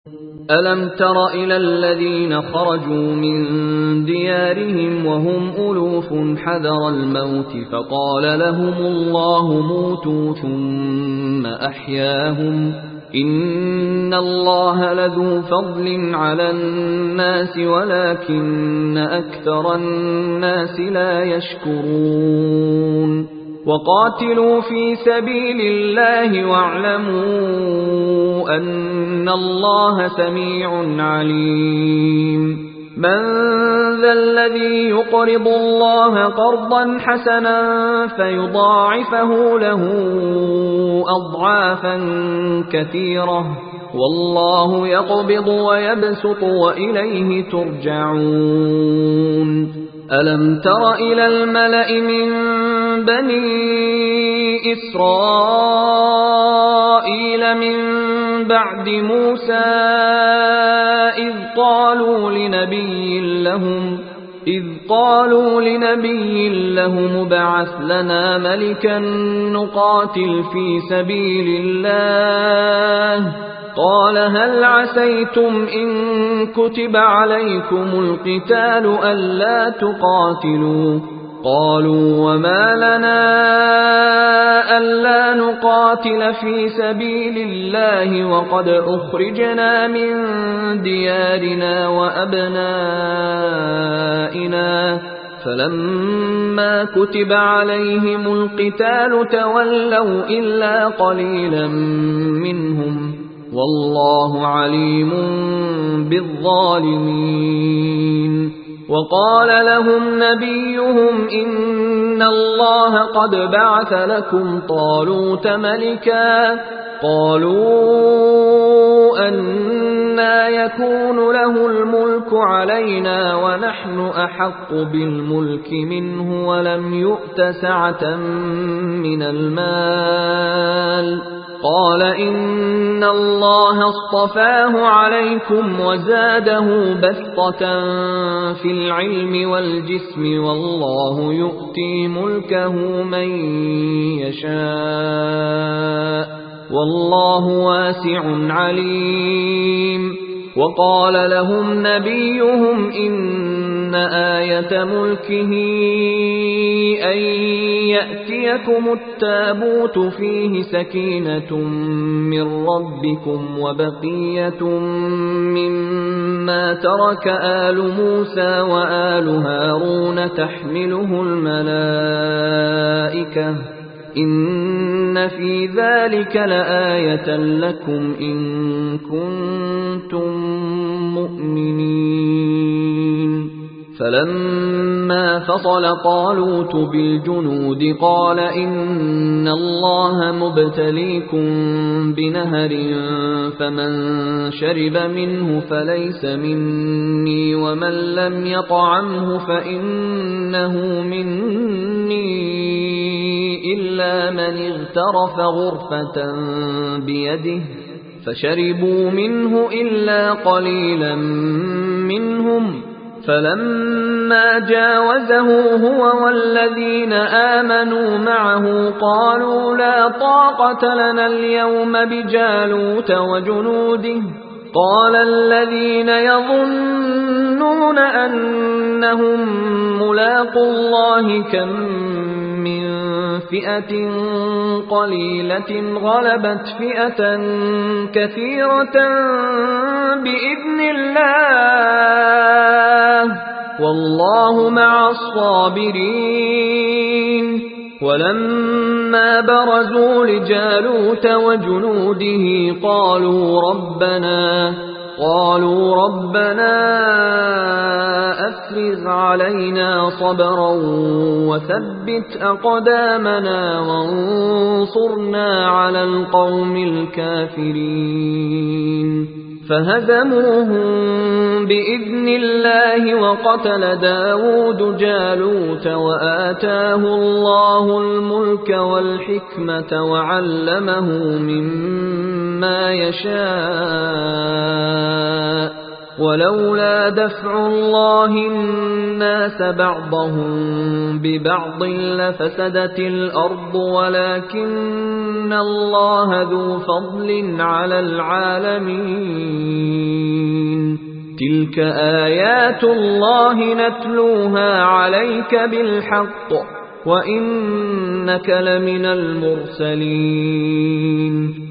ألم تر إلى الذين خرجوا من ديارهم وهم ألوف حذر الموت فقال لهم الله موتوا ثم أحياهم إن الله لذو فضل على الناس ولكن أكثر الناس لا يشكرون وقاتلوا في سبيل الله واعلموا أن الله سميع عليم من ذا الذي يقرض الله قرضا حسنا فيضاعفه له أضعافا كثيرة والله يقبض ويبسط وإليه ترجعون ألم تر إلى الملأ من بني إسرائيل من بعد موسى إذ قالوا لنبي لهم ابعث لنا ملكا نقاتل في سبيل الله قال هل عسيتم إن كتب عليكم القتال ألا تقاتلوا قالوا وما لنا ألا نقاتل في سبيل الله وقد أخرجنا من ديارنا وأبنائنا فلما كتب عليهم القتال تولوا إلا قليلا منهم والله عليم بالظالمين وقال لهم نبيهم إن الله قد بعث لكم طالوت ملكا قالوا أنى يكون له الملك علينا ونحن أحق بالملك منه ولم يؤت سعة من المال قال إن الله اصطفاه عليكم وزاده بسطة في العلم والجسم والله يؤتي ملكه من يشاء والله واسع عليم وقال لهم نبيهم إن آية ملكه أن يأتيكم التابوت فيه سكينة من ربكم وبقية مما ترك آل موسى وآل هارون تحمله الملائكة إن في ذلك لآية لكم إن كنتم مؤمنين فلما فصل طالوت بالجنود قال إن الله مبتليكم بنهر فمن شرب منه فليس مني ومن لم يطعمه فإنه مني إلا من اغترف غرفة بيده فشربوا منه إلا قليلا منهم فلما جاوزه هو والذين آمنوا معه قالوا لا طاقة لنا اليوم بجالوت وجنوده قال الذين يظنون أنهم ملاقو الله كم من فئة قليلة غلبت فئة كثيرة بإذن الله والله مع الصابرين ولما برزوا لجالوت وجنوده قالوا ربنا أفرغ علينا صبرا وثبت أقدامنا وانصرنا على القوم الكافرين فهزموهم بإذن الله وقتل داود جالوت وآتاه الله الملك والحكمة وعلمه مما يشاء ولولا دفع الله الناس بعضهم ببعض لفسدت الأرض ولكن الله ذو فضل على العالمين تلك آيات الله نتلوها عليك بالحق وإنك لمن المرسلين